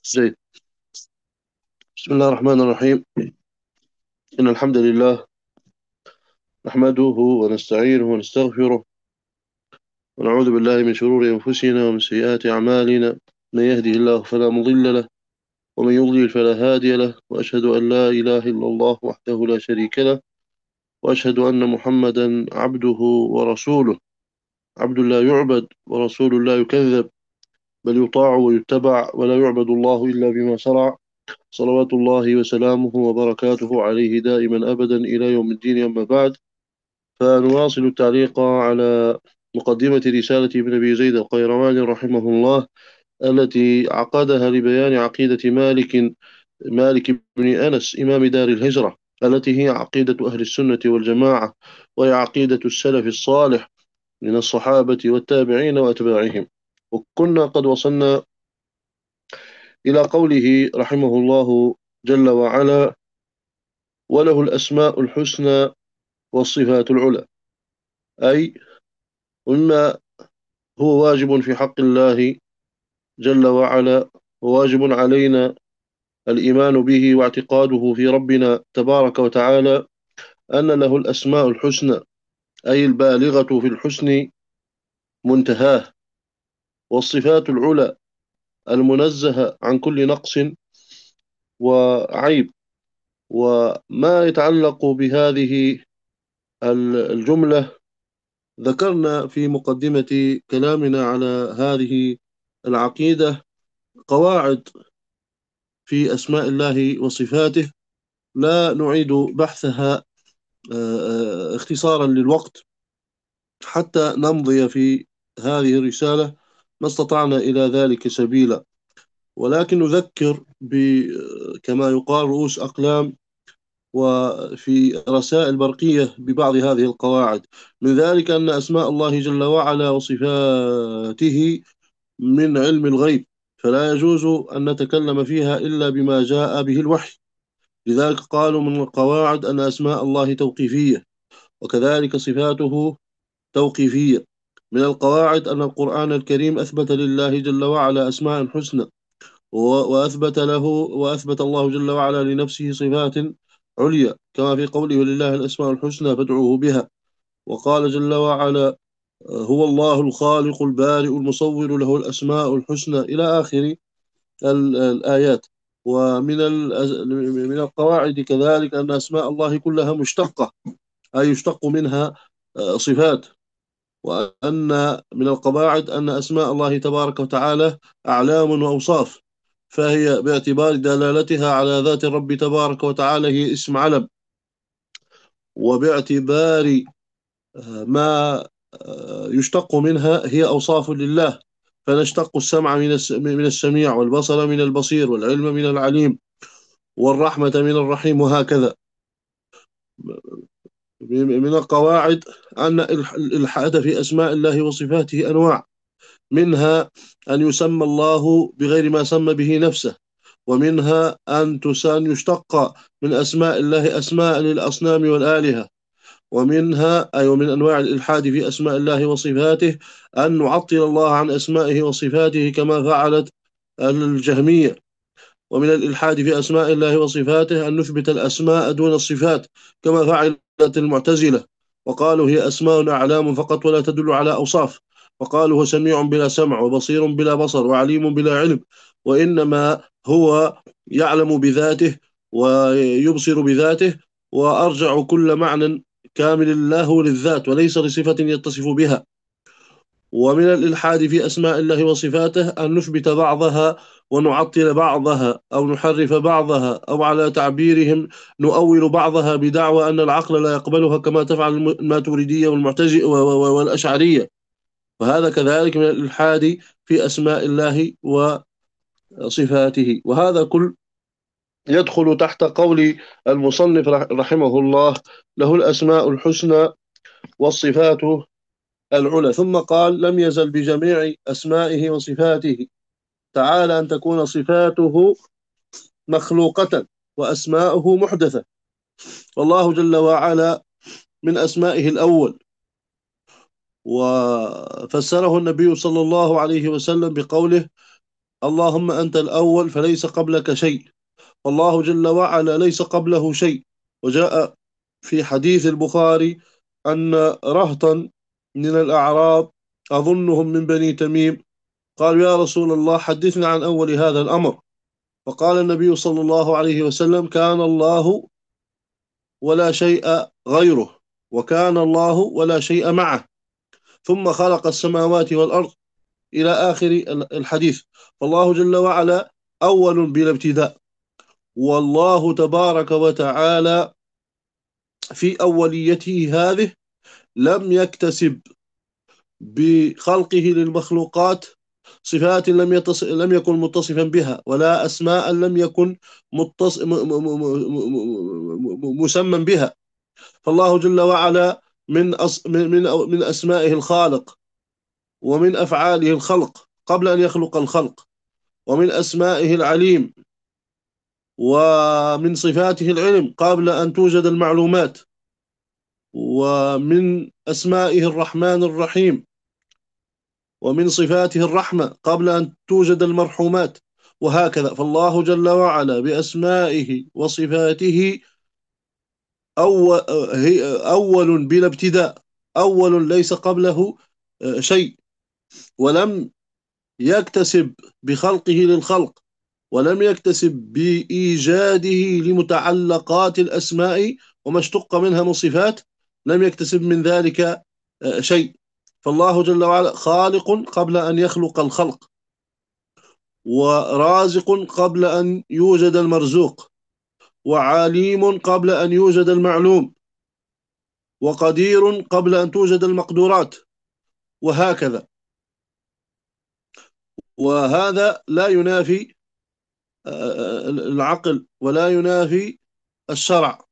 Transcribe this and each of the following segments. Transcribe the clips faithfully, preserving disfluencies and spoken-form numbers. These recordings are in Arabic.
زين. بسم الله الرحمن الرحيم. إن الحمد لله نحمده ونستعينه ونستغفره ونعوذ بالله من شرور أنفسنا ومن سيئات أعمالنا. من يهده الله فلا مضل له ومن يضلل فلا هادي له، وأشهد أن لا إله إلا الله وحده لا شريك له، وأشهد أن محمدا عبده ورسوله. عبد لا يعبد ورسول لا يكذب، بل يطاع ويتبع، ولا يعبد الله إلا بما شرع. صلوات الله وسلامه وبركاته عليه دائما أبدا إلى يوم الدين. أما بعد، فنواصل التعليق على مقدمة رسالة ابن أبي زيد القيرواني رحمه الله، التي عقدها لبيان عقيدة مالك مالك بن أنس إمام دار الهجرة، التي هي عقيدة أهل السنة والجماعة، وهي عقيدة السلف الصالح من الصحابة والتابعين وأتباعهم. وكنا قد وصلنا إلى قوله رحمه الله جل وعلا: وله الأسماء الحسنى والصفات العلى. أي مما هو واجب في حق الله جل وعلا، وواجب علينا الإيمان به واعتقاده في ربنا تبارك وتعالى، أن له الأسماء الحسنى، أي البالغة في الحسن منتهاه، والصفات العلى المنزهة عن كل نقص وعيب. وما يتعلق بهذه الجملة ذكرنا في مقدمة كلامنا على هذه العقيدة قواعد في أسماء الله وصفاته، لا نعيد بحثها آه، آه، اختصارا للوقت، حتى نمضي في هذه الرسالة ما استطعنا إلى ذلك سبيلا. ولكن نذكر ب كما يقال رؤوس أقلام، وفي رسائل برقية ببعض هذه القواعد. من ذلك أن أسماء الله جل وعلا وصفاته من علم الغيب، فلا يجوز أن نتكلم فيها إلا بما جاء به الوحي. لذلك قالوا من القواعد أن أسماء الله توقيفية، وكذلك صفاته توقيفية. من القواعد أن القرآن الكريم أثبت لله جل وعلا أسماء حسنى، و- وأثبت له وأثبت الله جل وعلا لنفسه صفات عليا، كما في قوله: ولله الأسماء الحسنى فادعوه بها. وقال جل وعلا: هو الله الخالق البارئ المصور له الأسماء الحسنى، إلى آخر ال- الآيات. ومن ال- من القواعد كذلك أن أسماء الله كلها مشتقة، أي يشتق منها آه، صفات. وأن من القواعد أن أسماء الله تبارك وتعالى أعلام وأوصاف، فهي باعتبار دلالتها على ذات الرب تبارك وتعالى هي اسم علم، وباعتبار آه، ما آه، يشتق منها هي أوصاف لله. فنشتق السمع من الس- من السميع، والبصر من البصير، والعلم من العليم، والرحمة من الرحيم، وهكذا. من القواعد أن الإلحاد في أسماء الله وصفاته أنواع، منها أن يسمى الله بغير ما سمى به نفسه، ومنها أن تسان يشتق من أسماء الله أسماء للأصنام والآلهة، ومنها أي ومن أنواع الإلحاد في أسماء الله وصفاته أن نعطل الله عن أسمائه وصفاته كما فعلت الجهمية. ومن الإلحاد في أسماء الله وصفاته أن نثبت الأسماء دون الصفات كما فعلت المعتزلة، وقالوا هي أسماء أعلام فقط ولا تدل على أوصاف. وقالوا هو سميع بلا سمع، وبصير بلا بصر، وعليم بلا علم، وإنما هو يعلم بذاته ويبصر بذاته، وأرجع كل معنى كامل له للذات وليس لصفة يتصف بها. ومن الإلحاد في أسماء الله وصفاته أن نثبت بعضها ونعطل بعضها، أو نحرف بعضها، أو على تعبيرهم نؤول بعضها بدعوى أن العقل لا يقبلها، كما تفعل الماتريدية والمعتزلة والأشعرية. وهذا كذلك من الإلحاد في أسماء الله وصفاته. وهذا كل يدخل تحت قول المصنف رحمه الله: له الأسماء الحسنى والصفات العلى. ثم قال: لم يزل بجميع أسمائه وصفاته تعالى أن تكون صفاته مخلوقة وأسماؤه محدثة. والله جل وعلا من أسمائه الأول، وفسره النبي صلى الله عليه وسلم بقوله: اللهم أنت الأول فليس قبلك شيء، والله جل وعلا ليس قبله شيء. وجاء في حديث البخاري أن رهطا من الأعراب أظنهم من بني تميم قالوا يا رسول الله حدثنا عن أول هذا الأمر. فقال النبي صلى الله عليه وسلم كان الله ولا شيء غيره، وكان الله ولا شيء معه، ثم خلق السماوات والأرض إلى آخر الحديث. فالله جل وعلا أول بلا ابتداء، والله تبارك وتعالى في أوليته هذه لم يكتسب بخلقه للمخلوقات صفات لم يتص... لم يكن متصفا بها، ولا أسماء لم يكن متص... م... م... م... مسمى بها. فالله جل وعلا من أص... من من من أسمائه الخالق، ومن أفعاله الخلق قبل أن يخلق الخلق، ومن أسمائه العليم، ومن صفاته العلم قبل أن توجد المعلومات، ومن أسمائه الرحمن الرحيم، ومن صفاته الرحمة قبل أن توجد المرحومات، وهكذا. فالله جل وعلا بأسمائه وصفاته أول, أول بلا ابتداء، أول ليس قبله شيء، ولم يكتسب بخلقه للخلق، ولم يكتسب بإيجاده لمتعلقات الأسماء وما اشتق منها من صفات، لم يكتسب من ذلك شيء. فالله جل وعلا خالق قبل أن يخلق الخلق، ورازق قبل أن يوجد المرزوق، وعليم قبل أن يوجد المعلوم، وقدير قبل أن توجد المقدورات، وهكذا. وهذا لا ينافي العقل ولا ينافي الشرع.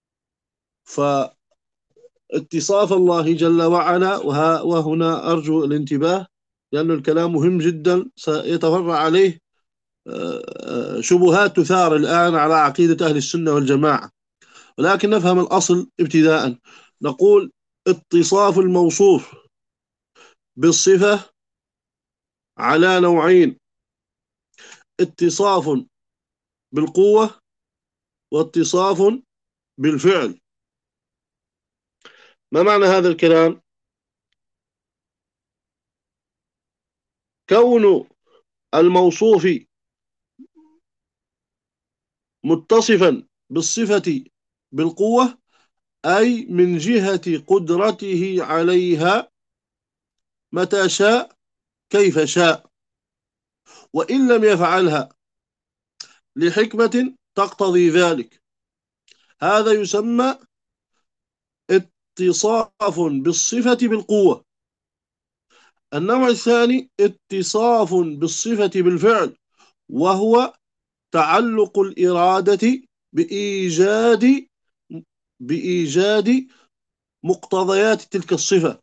فاتصاف الله جل وعلا، وهنا أرجو الانتباه لأن الكلام مهم جدا سيتفرع عليه شبهات تثار الآن على عقيدة أهل السنة والجماعة، ولكن نفهم الأصل ابتداء. نقول اتصاف الموصوف بالصفة على نوعين: اتصاف بالقوة، واتصاف بالفعل. ما معنى هذا الكلام؟ كون الموصوف متصفا بالصفة بالقوة أي من جهة قدرته عليها متى شاء كيف شاء، وإن لم يفعلها لحكمة تقتضي ذلك. هذا يسمى اتصاف بالصفة بالقوة. النوع الثاني اتصاف بالصفة بالفعل، وهو تعلق الإرادة بإيجاد بإيجاد مقتضيات تلك الصفة.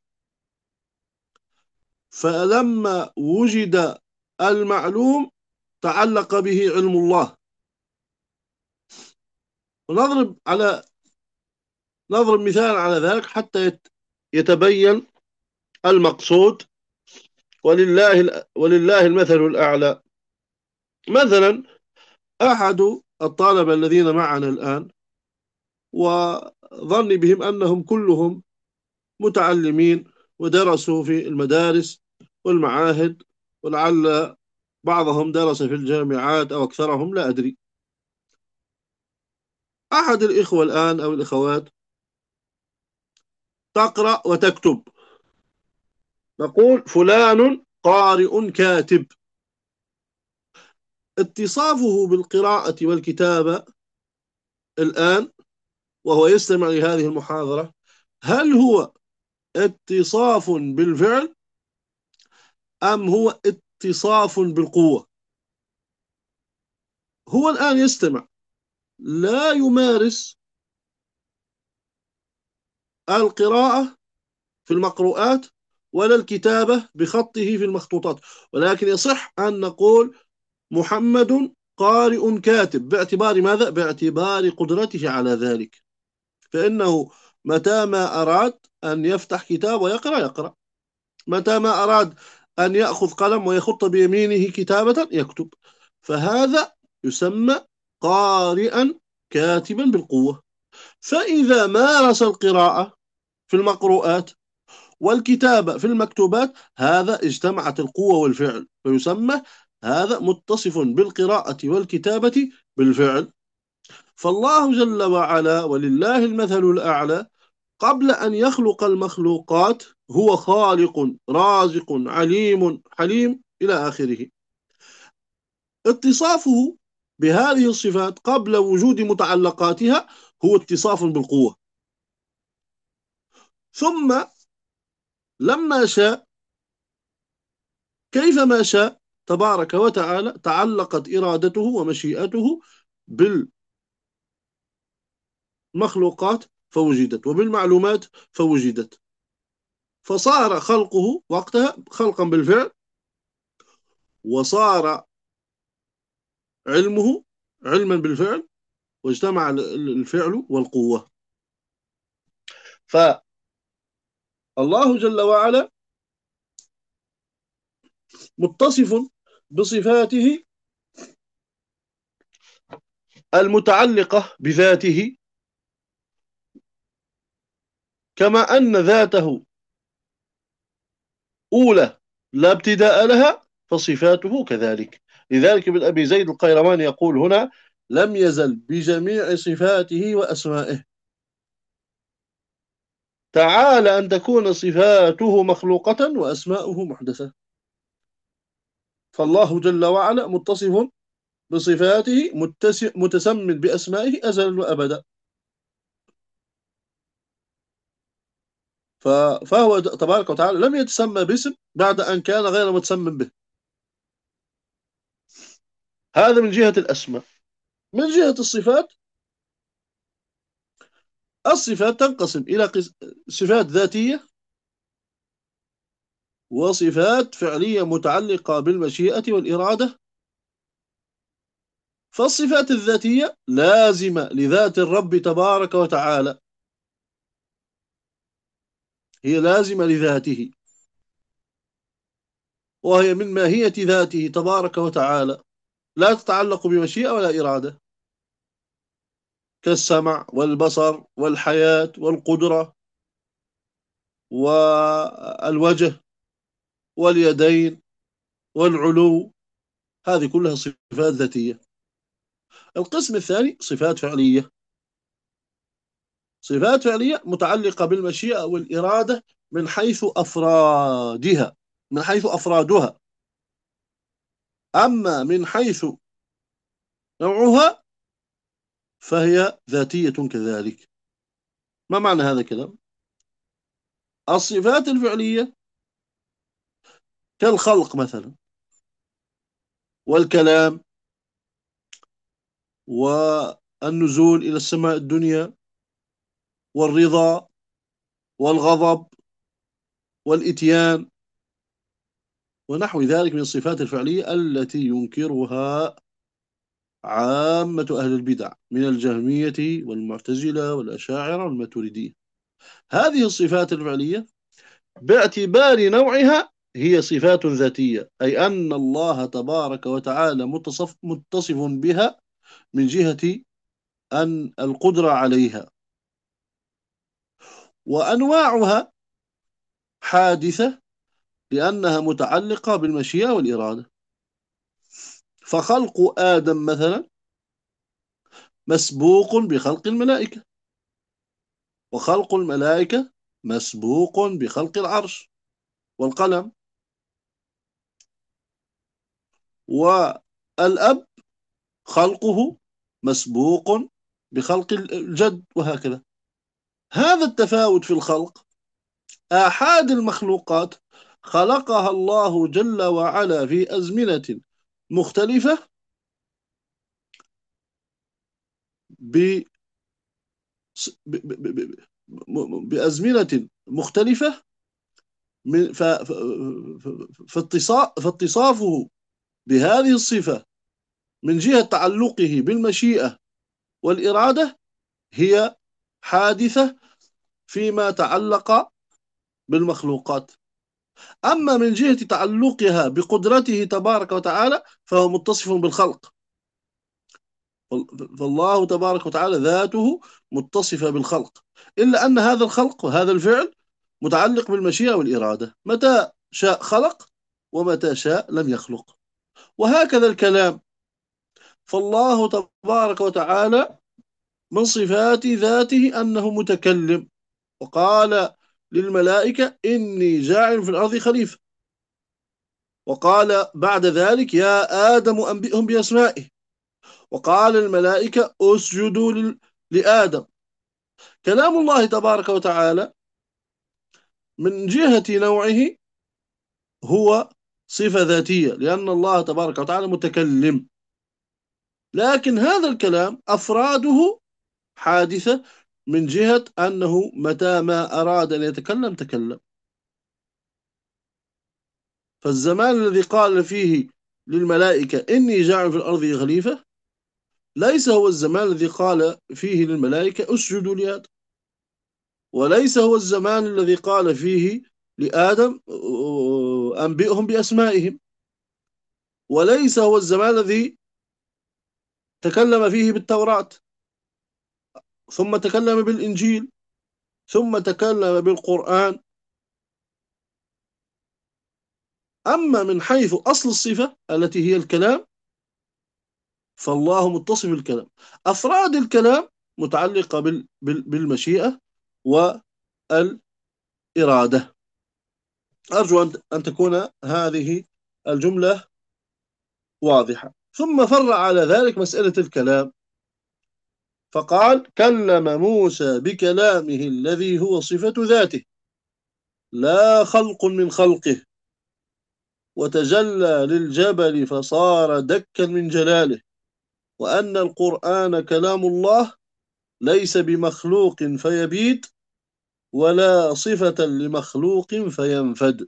فلما وجد المعلوم تعلق به علم الله. ونضرب على نضرب مثال على ذلك حتى يتبين المقصود، ولله ولله المثل الأعلى. مثلا أحد الطلبة الذين معنا الآن، وظني بهم أنهم كلهم متعلمين ودرسوا في المدارس والمعاهد، ولعل بعضهم درس في الجامعات أو أكثرهم لا أدري. أحد الإخوة الآن أو الإخوات تقرأ وتكتب، نقول فلان قارئ كاتب. اتصافه بالقراءة والكتابة الآن وهو يستمع لهذه المحاضرة، هل هو اتصاف بالفعل أم هو اتصاف بالقوة؟ هو الآن يستمع، لا يمارس القراءة في المقروءات ولا الكتابة بخطه في المخطوطات، ولكن يصح أن نقول محمد قارئ كاتب باعتبار ماذا؟ باعتبار قدرته على ذلك. فإنه متى ما أراد أن يفتح كتاب ويقرأ يقرأ، متى ما أراد أن يأخذ قلم ويخط بيمينه كتابة يكتب، فهذا يسمى قارئا كاتبا بالقوة. فإذا مارس القراءة في المقروءات والكتابة في المكتوبات، هذا اجتمعت القوة والفعل، فيسمى هذا متصف بالقراءة والكتابة بالفعل. فالله جل وعلا ولله المثل الأعلى قبل أن يخلق المخلوقات هو خالق رازق عليم حليم إلى آخره. اتصافه بهذه الصفات قبل وجود متعلقاتها هو اتصاف بالقوة. ثم لما شاء كيفما شاء تبارك وتعالى تعلقت إرادته ومشيئته بالمخلوقات فوجدت، وبالمعلومات فوجدت، فصار خلقه وقتها خلقا بالفعل، وصار علمه علما بالفعل، واجتمع الفعل والقوة. فالله جل وعلا متصف بصفاته المتعلقة بذاته، كما أن ذاته أولى لا ابتداء لها، فصفاته كذلك. لذلك ابن أبي زيد القيرواني يقول هنا: لم يزل بجميع صفاته وأسمائه. تعالى أن تكون صفاته مخلوقة وأسماؤه محدثة. فالله جل وعلا متصف بصفاته متسم بأسمائه أزلا وأبدا. فهو تبارك وتعالى لم يتسمى باسم بعد أن كان غير متسم به. هذا من جهة الأسماء. من جهة الصفات، الصفات تنقسم إلى صفات ذاتية وصفات فعلية متعلقة بالمشيئة والإرادة. فالصفات الذاتية لازمة لذات الرب تبارك وتعالى، هي لازمة لذاته، وهي من ماهية ذاته تبارك وتعالى، لا تتعلق بمشيئة ولا إرادة، كالسمع والبصر والحياة والقدرة والوجه واليدين والعلو. هذه كلها صفات ذاتية. القسم الثاني صفات فعلية. صفات فعلية متعلقة بالمشيئة والإرادة من حيث أفرادها من حيث أفرادها أما من حيث نوعها فهي ذاتية كذلك. ما معنى هذا الكلام؟ الصفات الفعلية كالخلق مثلا، والكلام، والنزول إلى السماء الدنيا، والرضا، والغضب، والإتيان، ونحو ذلك من الصفات الفعلية التي ينكرها عامة أهل البدع من الجهمية والمعتزلة والأشاعرة والماتريدية. هذه الصفات الفعلية باعتبار نوعها هي صفات ذاتية، أي أن الله تبارك وتعالى متصف متصف بها من جهة أن القدرة عليها. وأنواعها حادثة لأنها متعلقة بالمشيئة والإرادة. فخلق آدم مثلا مسبوق بخلق الملائكة، وخلق الملائكة مسبوق بخلق العرش والقلم. والأب خلقه مسبوق بخلق الجد، وهكذا. هذا التفاوت في الخلق، آحاد المخلوقات خلقها الله جل وعلا في أزمنة مختلفة ب... ب... ب... ب... بأزمنة مختلفة من ف... ف... فاتصا... فاتصافه بهذه الصفة من جهة تعلقه بالمشيئة والإرادة هي حادثة فيما تعلق بالمخلوقات. أما من جهة تعلقها بقدرته تبارك وتعالى فهو متصف بالخلق. فالله تبارك وتعالى ذاته متصفة بالخلق، إلا أن هذا الخلق وهذا الفعل متعلق بالمشيئة والإرادة، متى شاء خلق ومتى شاء لم يخلق. وهكذا الكلام، فالله تبارك وتعالى من صفات ذاته أنه متكلم، وقال للملائكة إني جاعل في الأرض خليفة، وقال بعد ذلك يا آدم أنبئهم بأسمائه، وقال الملائكة اسجدوا لل- لآدم. كلام الله تبارك وتعالى من جهة نوعه هو صفة ذاتية، لأن الله تبارك وتعالى متكلم، لكن هذا الكلام أفراده حادثة من جهة أنه متى ما أراد أن يتكلم تكلم. فالزمان الذي قال فيه للملائكة إني جاعل في الأرض خليفة ليس هو الزمان الذي قال فيه للملائكة اسجدوا لآدم، وليس هو الزمان الذي قال فيه لآدم أنبئهم بأسمائهم، وليس هو الزمان الذي تكلم فيه بالتوراة ثم تكلم بالإنجيل ثم تكلم بالقرآن. أما من حيث أصل الصفة التي هي الكلام فالله متصف بالكلام. أفراد الكلام متعلقة بال- بال- بالمشيئة والإرادة. أرجو أن أن تكون هذه الجملة واضحة. ثم فرع على ذلك مسألة الكلام، فقال كلم موسى بكلامه الذي هو صفة ذاته لا خلق من خلقه، وتجلى للجبل فصار دكا من جلاله، وأن القرآن كلام الله ليس بمخلوق فيبيد ولا صفة لمخلوق فينفد.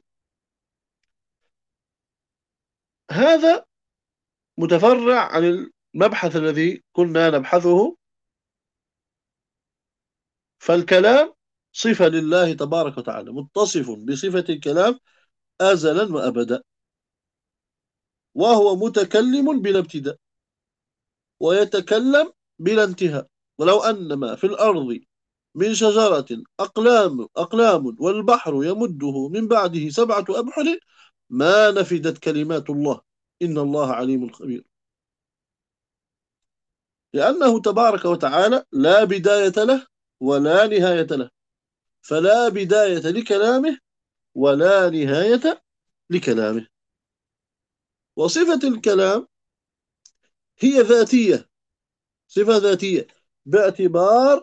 هذا متفرع عن المبحث الذي كنا نبحثه. فالكلام صفة لله تبارك وتعالى، متصف بصفة الكلام أزلا وأبدا، وهو متكلم بلا ابتداء ويتكلم بلا انتهاء. ولو أن ما في الأرض من شجرة أقلام أقلام والبحر يمده من بعده سبعة أبحر ما نفدت كلمات الله إن الله عليم خبير. لأنه تبارك وتعالى لا بداية له ولا نهاية له، فلا بداية لكلامه ولا نهاية لكلامه. وصفة الكلام هي ذاتية، صفة ذاتية باعتبار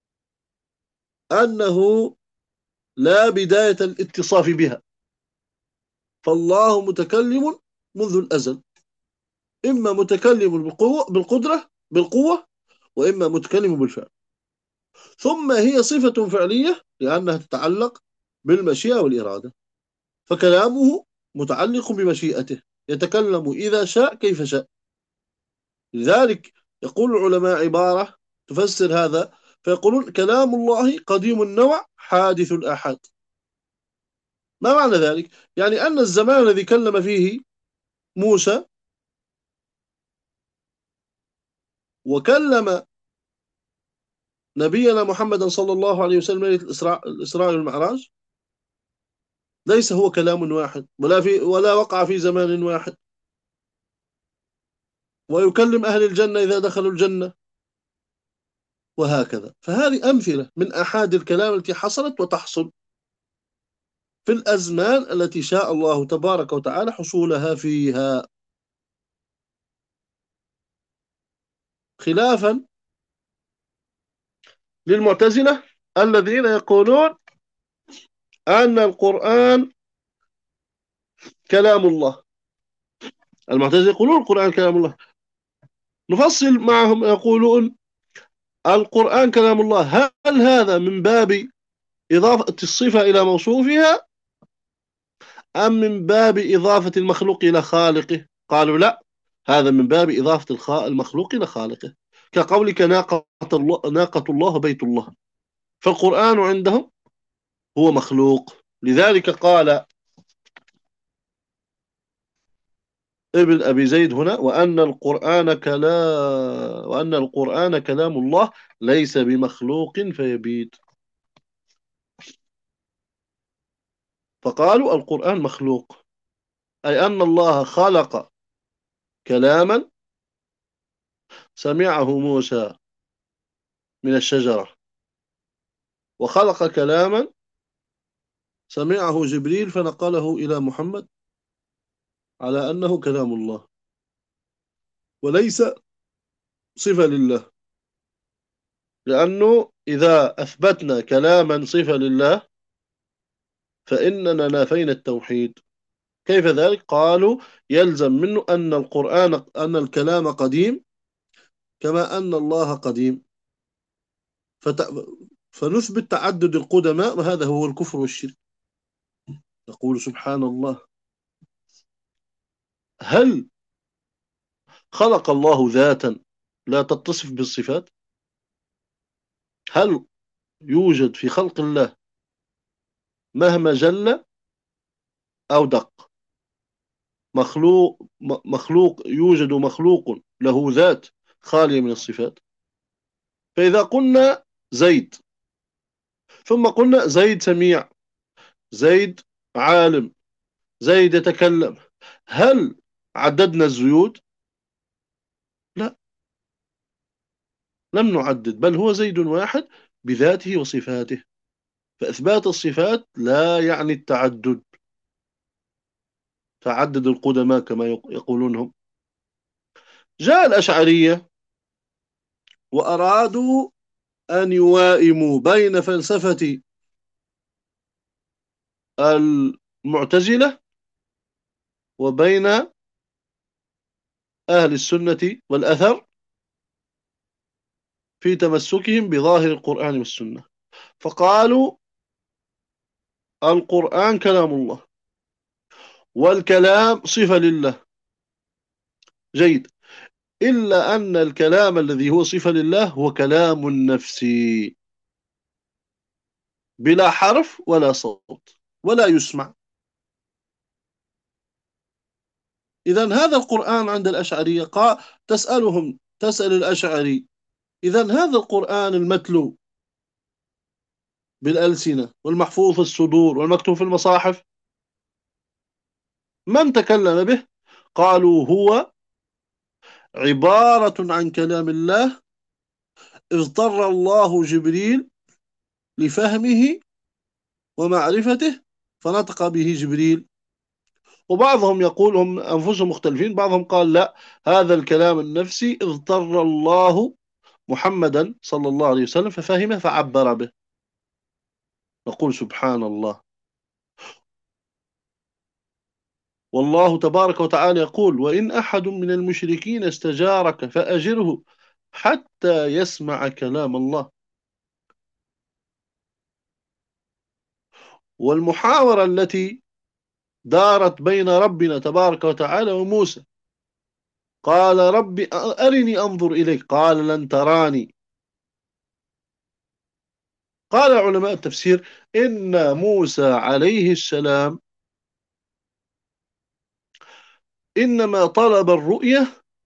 أنه لا بداية الاتصاف بها. فالله متكلم منذ الأزل، إما متكلم بالقوة بالقدرة بالقوة، وإما متكلم بالفعل. ثم هي صفة فعلية لأنها تتعلق بالمشيئة والإرادة، فكلامه متعلق بمشيئته، يتكلم إذا شاء كيف شاء. لذلك يقول العلماء عبارة تفسر هذا، فيقولون كلام الله قديم النوع حادث الآحاد. ما معنى ذلك؟ يعني أن الزمان الذي كلم فيه موسى وكلم نبينا محمد صلى الله عليه وسلم ليلة الإسراء الإسراء والمعراج ليس هو كلام واحد، ولا في ولا وقع في زمان واحد. ويكلم أهل الجنة إذا دخلوا الجنة، وهكذا. فهذه أمثلة من أحد الكلام التي حصلت وتحصل في الأزمان التي شاء الله تبارك وتعالى حصولها فيها، خلافا للمعتزلة الذين يقولون أن القرآن كلام الله. المعتزلة يقولون القرآن كلام الله، نفصل معهم يقولون القرآن كلام الله، هل هذا من باب إضافة الصفة إلى موصوفها أم من باب إضافة المخلوق إلى خالقه؟ قالوا لا، هذا من باب إضافة المخلوق إلى خالقه، كقولك ناقة الله, ناقة الله بيت الله. فالقرآن عندهم هو مخلوق. لذلك قال ابن أبي زيد هنا: وأن القرآن كلام وأن القرآن كلام الله ليس بمخلوق فيبيد. فقالوا القرآن مخلوق، أي أن الله خلق كلاما سمعه موسى من الشجرة، وخلق كلاما سمعه جبريل فنقله إلى محمد على أنه كلام الله، وليس صفة لله. لأنه إذا أثبتنا كلاما صفة لله فإننا نافينا التوحيد. كيف ذلك؟ قالوا يلزم منه أن القرآن أن الكلام قديم كما أن الله قديم، فت... فنثبت تعدد القدماء، وهذا هو الكفر والشرك. يقول سبحان الله: هل خلق الله ذاتا لا تتصف بالصفات؟ هل يوجد في خلق الله مهما جل أو دق مخلوق مخلوق يوجد مخلوق له ذات خالية من الصفات؟ فإذا قلنا زيد، ثم قلنا زيد سميع، زيد عالم، زيد يتكلم، هل عددنا الزيود؟ لا، لم نعدد، بل هو زيد واحد بذاته وصفاته. فإثبات الصفات لا يعني التعدد، تعدد القدماء كما يقولون هم. جاء الأشعرية وأرادوا أن يوائموا بين فلسفة المعتزلة وبين أهل السنة والأثر في تمسكهم بظاهر القرآن والسنة. فقالوا القرآن كلام الله، والكلام صفة لله. جيد، إلا أن الكلام الذي هو صفة لله هو كلام نفسي بلا حرف ولا صوت ولا يسمع. إذن هذا القرآن عند الأشعرية قا تسألهم تسأل الأشعري: إذن هذا القرآن المتلو بالألسنة والمحفوظ في الصدور والمكتوب في المصاحف من تكلم به؟ قالوا هو عبارة عن كلام الله اضطر الله جبريل لفهمه ومعرفته فنطق به جبريل. وبعضهم يقول، هم أنفسهم مختلفين، بعضهم قال لا، هذا الكلام النفسي اضطر الله محمدا صلى الله عليه وسلم ففهمه فعبر به. نقول سبحان الله. والله تبارك وتعالى يقول: وإن أحد من المشركين استجارك فأجره حتى يسمع كلام الله. والمحاورة التي دارت بين ربنا تبارك وتعالى وموسى، قال ربي أرني أنظر إليك، قال لن تراني. قال علماء التفسير إن موسى عليه السلام إنما طلب الرؤية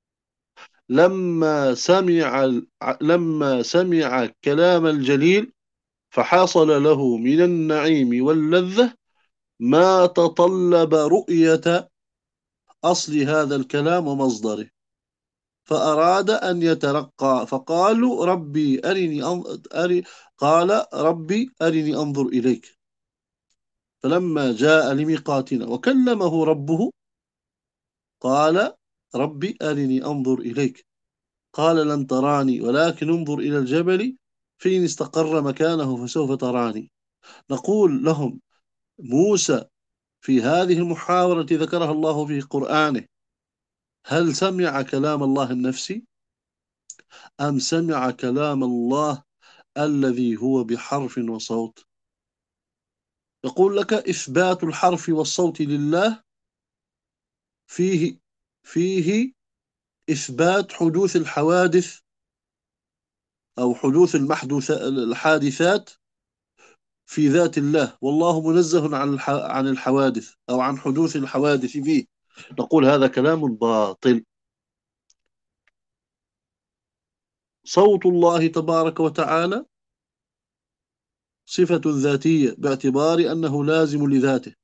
لما سمع لما سمع كلام الجليل، فحصل له من النعيم واللذة ما تطلب رؤية أصل هذا الكلام ومصدره، فأراد أن يترقى، فقالوا ربي أرني أنظر أري قال ربي أرني أنظر إليك. فلما جاء لميقاتنا وكلمه ربه قال ربي أرني أنظر إليك، قال لن تراني ولكن انظر إلى الجبل فإن استقر مكانه فسوف تراني. نقول لهم: موسى في هذه المحاورة التي ذكرها الله في قرآنه هل سمع كلام الله النفسي أم سمع كلام الله الذي هو بحرف وصوت؟ يقول لك: إثبات الحرف والصوت لله فيه فيه إثبات حدوث الحوادث أو حدوث المحدوث الحادثات في ذات الله، والله منزه عن عن الحوادث أو عن حدوث الحوادث فيه. نقول هذا كلام باطل. صوت الله تبارك وتعالى صفة ذاتية باعتبار أنه لازم لذاته،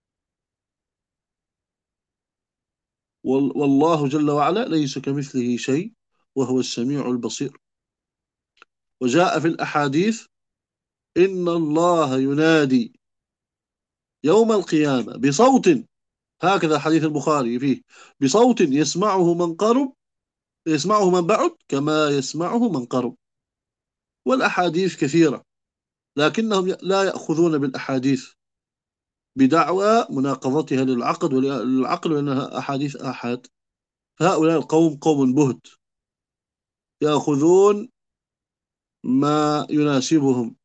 والله جل وعلا ليس كمثله شيء وهو السميع البصير. وجاء في الأحاديث إن الله ينادي يوم القيامة بصوت، هكذا حديث البخاري فيه، بصوت يسمعه من قرب، يسمعه من بعد كما يسمعه من قرب. والأحاديث كثيرة، لكنهم لا يأخذون بالأحاديث بدعوى مناقضتها للعقد وللعقل وأنها أحاديث آحاد. فهؤلاء القوم قوم بهت، يأخذون ما يناسبهم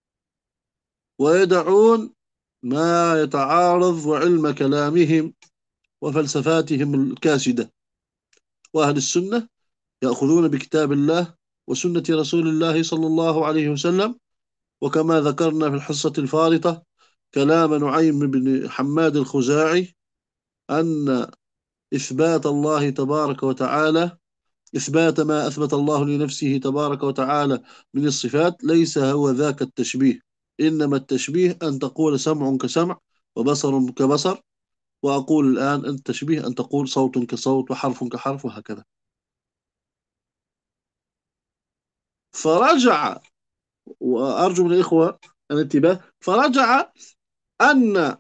ويدعون ما يتعارض وعلم كلامهم وفلسفاتهم الكاسدة. وأهل السنة يأخذون بكتاب الله وسنة رسول الله صلى الله عليه وسلم. وكما ذكرنا في الحصة الفارطة كلام نعيم بن حماد الخزاعي أن إثبات الله تبارك وتعالى، إثبات ما أثبت الله لنفسه تبارك وتعالى من الصفات ليس هو ذاك التشبيه، إنما التشبيه أن تقول سمع كسمع وبصر كبصر، وأقول الآن أن التشبيه أن تقول صوت كصوت وحرف كحرف وهكذا. فرجع، وأرجو من الإخوة الانتباه، فرجع أن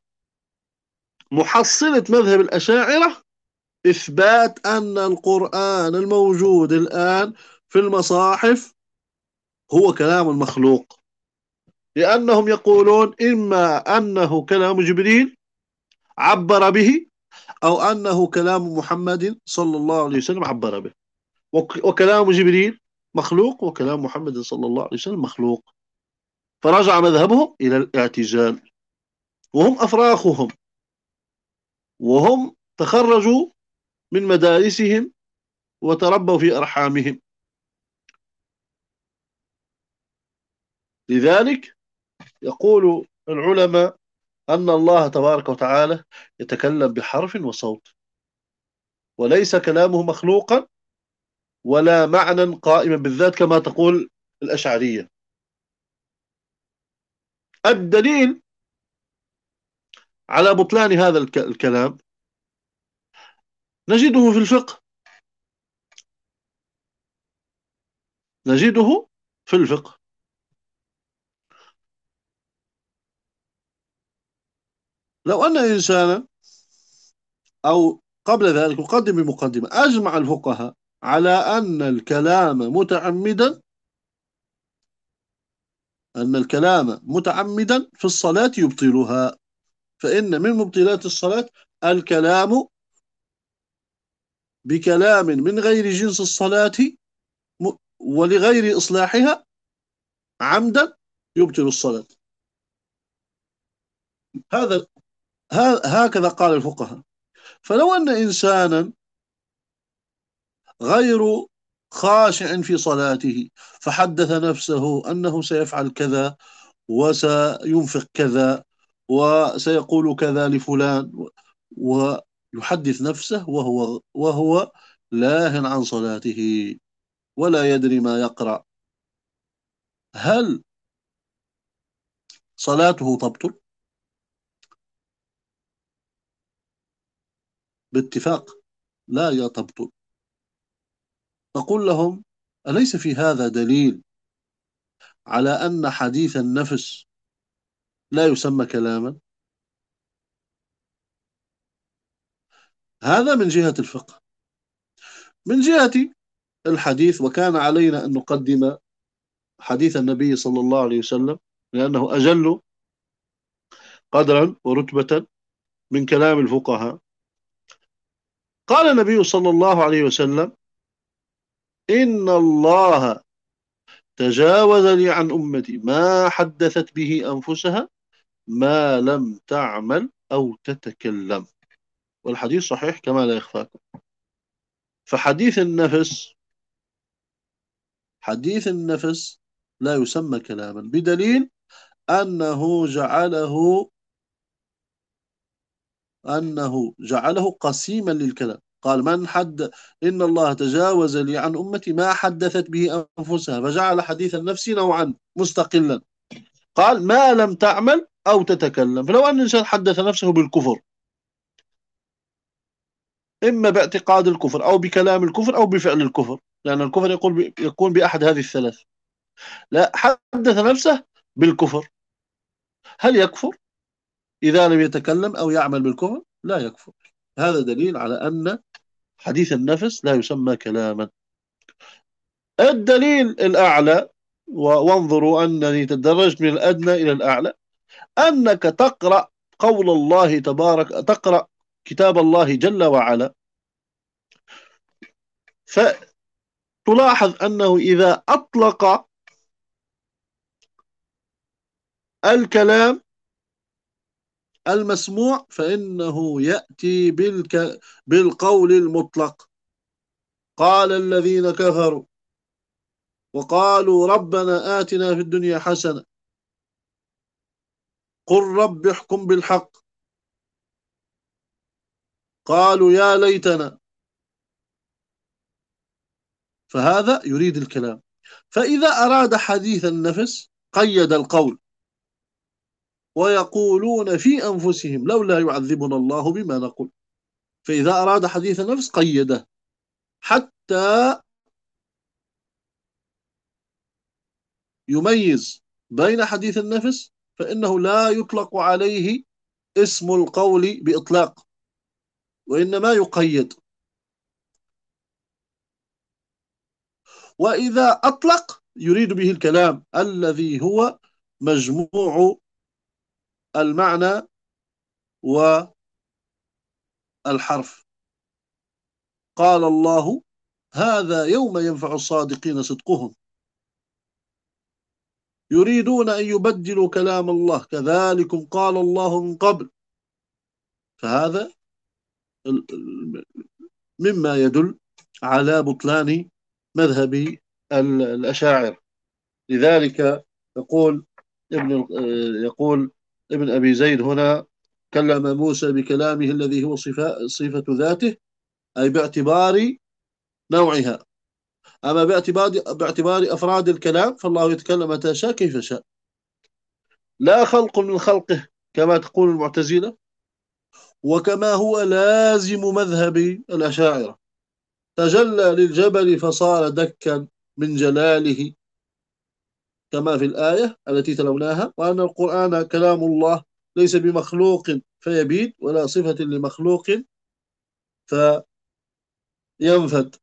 محصلة مذهب الأشاعرة إثبات أن القرآن الموجود الآن في المصاحف هو كلام المخلوق، لأنهم يقولون إما أنه كلام جبريل عبر به، أو أنه كلام محمد صلى الله عليه وسلم عبر به. وكلام جبريل مخلوق وكلام محمد صلى الله عليه وسلم مخلوق. فرجع مذهبهم إلى الاعتزال، وهم أفراخهم، وهم تخرجوا من مدارسهم وتربوا في أرحامهم. لذلك يقول العلماء أن الله تبارك وتعالى يتكلم بحرف وصوت، وليس كلامه مخلوقا ولا معنى قائما بالذات كما تقول الأشعرية. الدليل على بطلان هذا الك الكلام نجده في الفقه، نجده في الفقه. لو أن إنسانا، أو قبل ذلك أقدم بمقدمة، أجمع الفقهاء على أن الكلام متعمدا، أن الكلام متعمدا في الصلاة يبطلها. فإن من مبطلات الصلاة الكلام بكلام من غير جنس الصلاة ولغير إصلاحها عمدا يبطل الصلاة. هذا هكذا قال الفقهاء. فلو أن إنسانا غير خاشع في صلاته فحدث نفسه أنه سيفعل كذا وسينفق كذا وسيقول كذا لفلان، ويحدث نفسه وهو وهو لاهٍ عن صلاته ولا يدري ما يقرأ، هل صلاته تبطل؟ باتفاق لا يا تبطل. نقول لهم أليس في هذا دليل على أن حديث النفس لا يسمى كلاما؟ هذا من جهة الفقه. من جهة الحديث، وكان علينا أن نقدم حديث النبي صلى الله عليه وسلم لأنه أجل قدرا ورتبة من كلام الفقهاء. قال النبي صلى الله عليه وسلم إن الله تجاوز لي عن أمتي ما حدثت به أنفسها ما لم تعمل أو تتكلم. والحديث صحيح كما لا يخفاكم. فحديث النفس، حديث النفس لا يسمى كلاما بدليل أنه جعله أنه جعله قسيما للكلام. قال من حد إن الله تجاوز لي عن أمتي ما حدثت به أنفسها، فجعل حديث النفس نوعا مستقلا. قال ما لم تعمل أو تتكلم. فلو أن الإنسان حدث نفسه بالكفر، إما باعتقاد الكفر أو بكلام الكفر أو بفعل الكفر، لأن الكفر يقول يكون بأحد هذه الثلاث. لا، حدث نفسه بالكفر، هل يكفر إذا لم يتكلم أو يعمل بالكفر؟ لا يكفر. هذا دليل على أن حديث النفس لا يسمى كلاما. الدليل الأعلى، وانظروا أنني تدرجت من الأدنى إلى الأعلى، أنك تقرأ قول الله تبارك، تقرأ كتاب الله جل وعلا، فتلاحظ أنه إذا أطلق الكلام المسموع فإنه يأتي بالك بالقول المطلق. قال الذين كفروا وقالوا ربنا آتنا في الدنيا حسنة قل رب احكم بالحق قالوا يا ليتنا. فهذا يريد الكلام. فإذا أراد حديث النفس قيد القول، ويقولون في أنفسهم لولا يعذبنا الله بما نقول. فإذا أراد حديث النفس قيده حتى يميز بين حديث النفس، فإنه لا يطلق عليه اسم القول بإطلاق، وإنما يقيد. وإذا أطلق يريد به الكلام الذي هو مجموع المعنى والحرف. قال الله هذا يوم ينفع الصادقين صدقهم يريدون أن يبدلوا كلام الله كذلكم قال الله من قبل. فهذا مما يدل على بطلان مذهب الأشاعرة. لذلك يقول ابن يقول ابن أبي زيد هنا كلم موسى بكلامه الذي هو صفة, صفة ذاته، أي باعتبار نوعها. أما باعتبار, باعتبار أفراد الكلام فالله يتكلم متى شاء كيف شاء، لا خلق من خلقه كما تقول المعتزلة، وكما هو لازم مذهب الأشاعرة. تجلى للجبل فصار دكا من جلاله كما في الآية التي تلوناها، وأن القرآن كلام الله ليس بمخلوق فيبيد ولا صفة لمخلوق فينفد.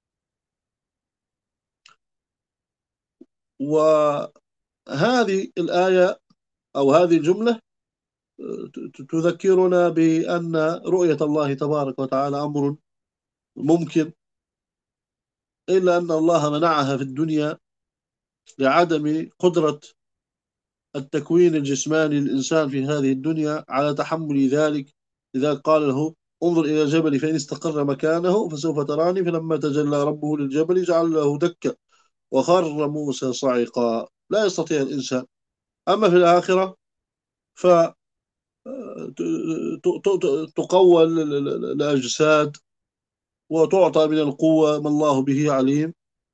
وهذه الآية أو هذه الجملة تذكرنا بأن رؤية الله تبارك وتعالى أمر ممكن، إلا أن الله منعها في الدنيا لعدم قدرة التكوين الجسماني للإنسان في هذه الدنيا على تحمل ذلك. إذا قال له انظر إلى الجبل فإن استقر مكانه فسوف تراني، فلما تجلى ربه للجبل جعل له دكا وخر موسى صعقا. لا يستطيع الإنسان. أما في الآخرة ف تقوى الأجساد وتعطى من القوة ما الله به عليم،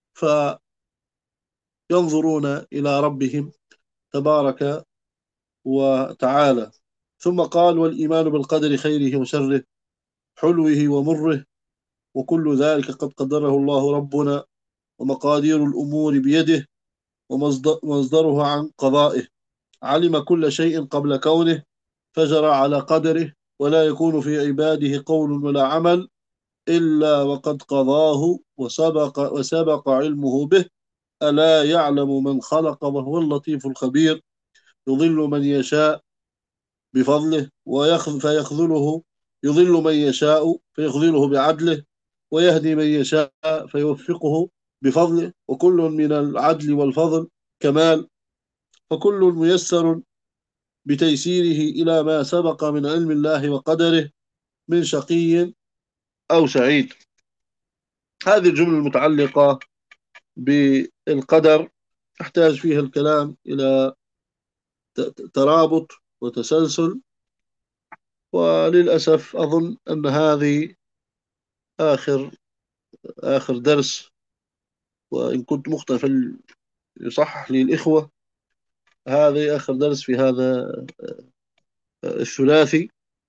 فينظرون إلى ربهم تبارك وتعالى. ثم قال والإيمان بالقدر خيره وشره حلوه ومره وكل ذلك قد قدره الله ربنا، ومقادير الأمور بيده ومصدرها عن قضائه. علم كل شيء قبل كونه فجرى على قدره، ولا يكون في عباده قول ولا عمل إلا وقد قضاه وسبق, وسبق علمه به. ألا يعلم من خلق وهو اللطيف الخبير. يضل من يشاء بفضله ويخذ فيخذله، يضل من يشاء فيخذله بعدله، ويهدي من يشاء فيوفقه بفضله. وكل من العدل والفضل كمال، فكل ميسر بتيسيره إلى ما سبق من علم الله وقدره من شقي أو سعيد. هذه الجملة المتعلقة بالقدر تحتاج فيها الكلام إلى ترابط وتسلسل، وللأسف أظن أن هذه آخر آخر درس، وإن كنت مخطئ فليصحح لي الإخوة. هذا آخر درس في هذا الثلاثي،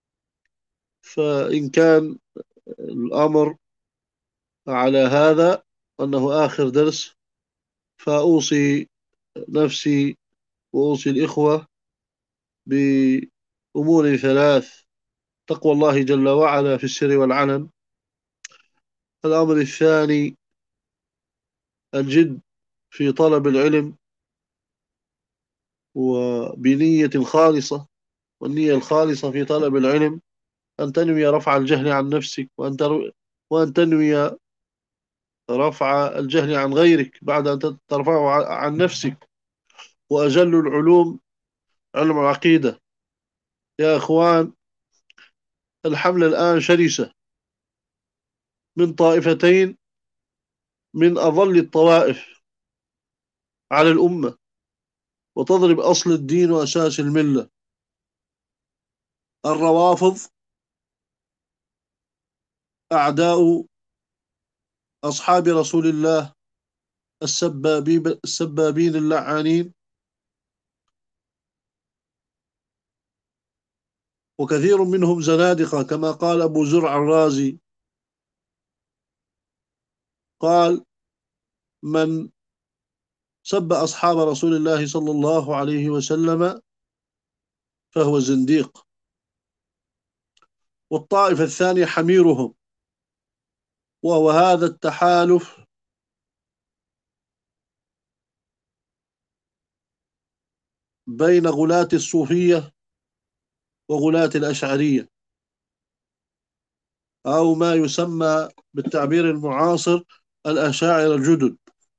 فإن كان الأمر على هذا أنه آخر درس، فأوصي نفسي وأوصي الإخوة بأمور ثلاث: تقوى الله جل وعلا في السر والعلن. الأمر الثاني الجد في طلب العلم وبنية خالصة، والنية الخالصة في طلب العلم أن تنوي رفع الجهل عن نفسك، وأن ترو... وأن تنوي رفع الجهل عن غيرك بعد أن ترفعه عن نفسك. وأجل العلوم علم العقيدة. يا إخوان، الحملة الآن شرسة من طائفتين من أضل الطوائف على الأمة، وتضرب أصل الدين وأساس الملة. الروافض أعداء أصحاب رسول الله، السبابين السبابين اللعانين، وكثير منهم زنادقة، كما قال أبو زرع الرازي، قال: من سب أصحاب رسول الله صلى الله عليه وسلم فهو زنديق. والطائفة الثانية حميرهم، وهو هذا التحالف بين غلاة الصوفية وغلاة الأشعرية، أو ما يسمى بالتعبير المعاصر الأشاعرة الجدد.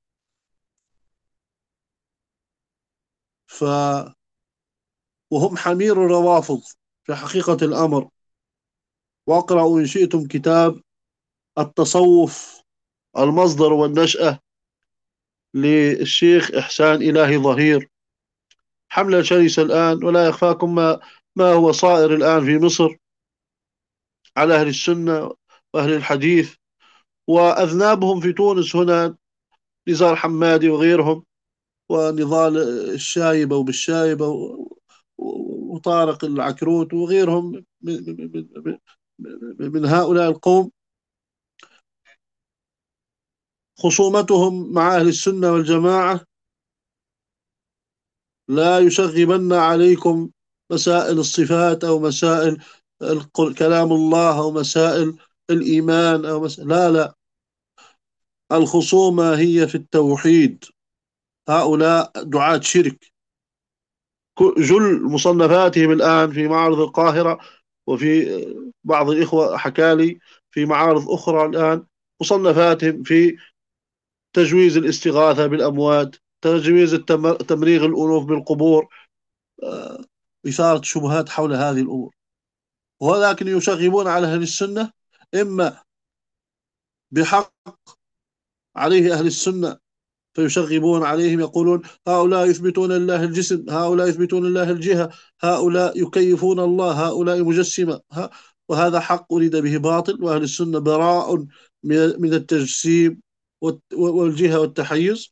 ف وهم حمير الروافض في حقيقة الأمر. واقرأوا إن شئتم كتاب التصوف المصدر والنشأة للشيخ إحسان إلهي ظهير. حملة شرسة الآن، ولا يخفاكم ما ما هو صائر الآن في مصر على أهل السنة وأهل الحديث، وأذنابهم في تونس هنا نزار حمادي وغيرهم، ونضال الشايبة وبالشايبة وطارق العكروت وغيرهم من, من, من هؤلاء القوم. خصومتهم مع أهل السنة والجماعة لا يشغبن عليكم مسائل الصفات، أو مسائل كلام الله، أو مسائل الإيمان، أو مسائل لا لا الخصومة هي في التوحيد. هؤلاء دعاة شرك. جل مصنفاتهم الآن في معارض القاهرة، وفي بعض الإخوة حكالي في معارض أخرى الآن مصنفاتهم في تجويز الاستغاثة بالأموات، تجويز تمريغ الأنوف بالقبور، إثارة شبهات حول هذه الأمور. ولكن يشغبون على أهل السنة، إما بحق عليه أهل السنة فيشغبون عليهم، يقولون هؤلاء يثبتون لله الجسم، هؤلاء يثبتون لله الجهة، هؤلاء يكيفون الله، هؤلاء مجسمة. وهذا حق أريد به باطل، وأهل السنة براء من التجسيم والجهة والتحيز.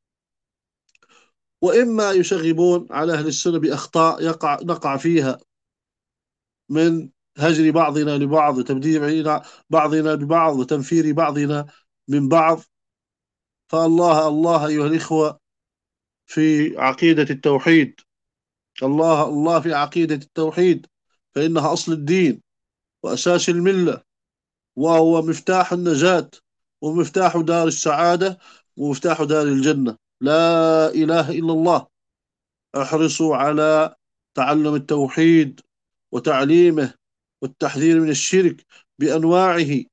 وإما يشغبون على أهل السنة بأخطاء يقع نقع فيها من هجر بعضنا لبعض، وتبديع بعضنا ببعض، وتنفير بعضنا من بعض. فالله الله أيها الإخوة في عقيدة التوحيد، الله الله في عقيدة التوحيد، فإنها أصل الدين وأساس الملة، وهو مفتاح النجاة ومفتاح دار السعادة ومفتاح دار الجنة. لا إله إلا الله. احرصوا على تعلم التوحيد وتعليمه والتحذير من الشرك بأنواعه،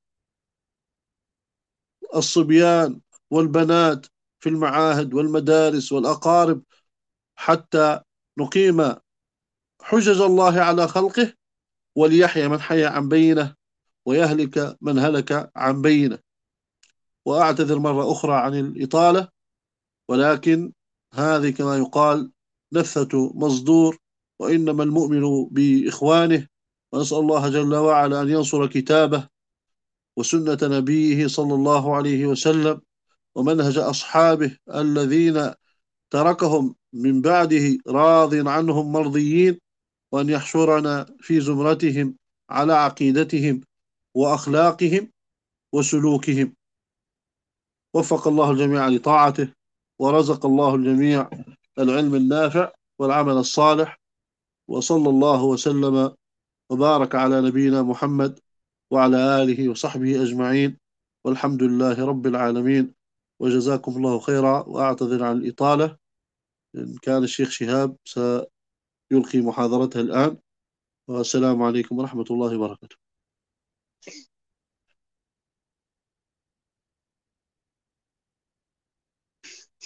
الصبيان والبنات في المعاهد والمدارس والأقارب، حتى نقيم حجج الله على خلقه، وليحيى من حي عن بينه ويهلك من هلك عن بينه. وأعتذر مرة أخرى عن الإطالة، ولكن هذه كما يقال نفثة مصدور، وإنما المؤمن بإخوانه. ونسأل الله جل وعلا أن ينصر كتابه وسنة نبيه صلى الله عليه وسلم ومنهج أصحابه الذين تركهم من بعده راض عنهم مرضيين، وأن يحشرنا في زمرتهم على عقيدتهم وأخلاقهم وسلوكهم. وفق الله الجميع لطاعته، ورزق الله الجميع العلم النافع والعمل الصالح، وصلى الله وسلم وبارك على نبينا محمد وعلى آله وصحبه أجمعين، والحمد لله رب العالمين. وجزاكم الله خيرا، وأعتذر عن الإطالة. إن كان الشيخ شهاب سيلقي محاضرته الآن. والسلام عليكم ورحمة الله وبركاته.